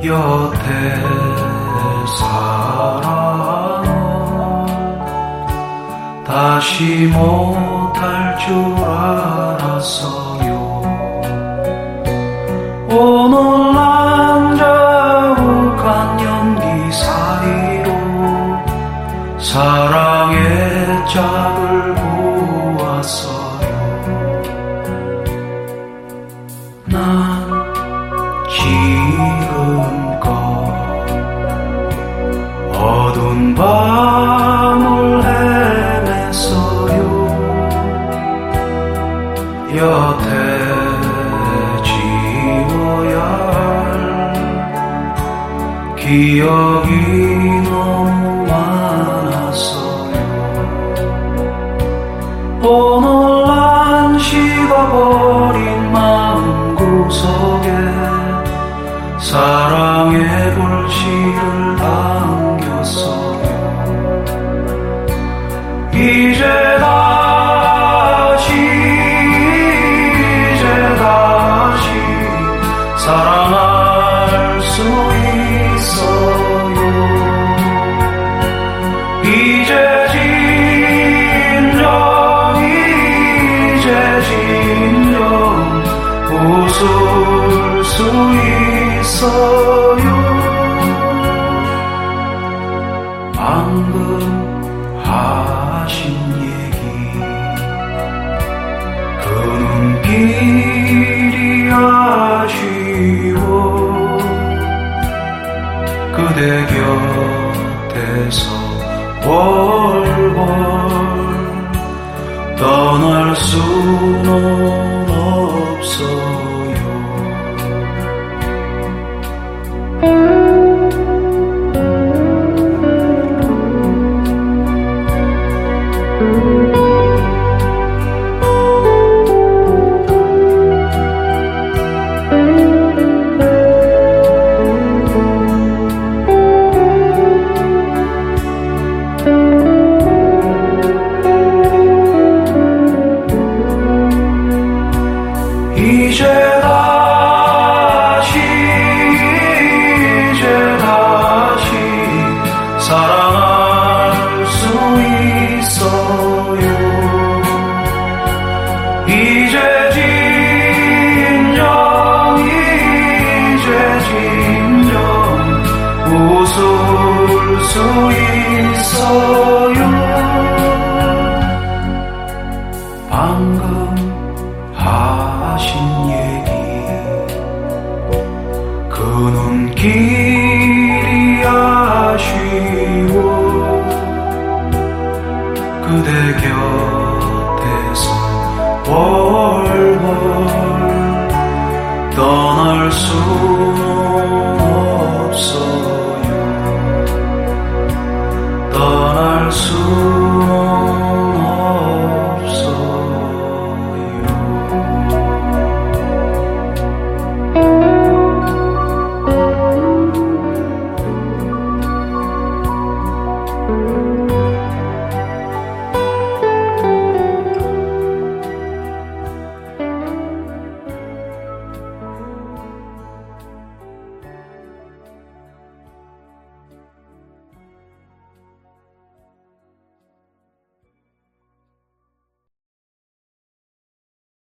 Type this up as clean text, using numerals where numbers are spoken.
여태 사랑은 다시 못할 줄 알았어요. 오늘 난 자욱한 연기 사이로 사랑의 짝을 보았어요. 난 지금껏 어두운 밤을 헤맸어요. 여태 지워야 할 기억이 너무 많았어요. 오늘 난 식어버린 마음구석에 사랑의 불씨를 당겼어요. 이제 다시 사랑할 수 있어요. 이제 진정 웃을 수 있어요. 방금 하신 얘기 그 눈길이 아쉬워. 그대 곁에서 월월 떠날 수는 없어요. 이제 다시 사랑할 수 있어요. 이제 진정 웃을 수 있어요. 방금 하신 얘기 그 눈길이 아쉬워. 그대 곁에서 월월 떠날 수는 없어요. 떠날 수는 없어요.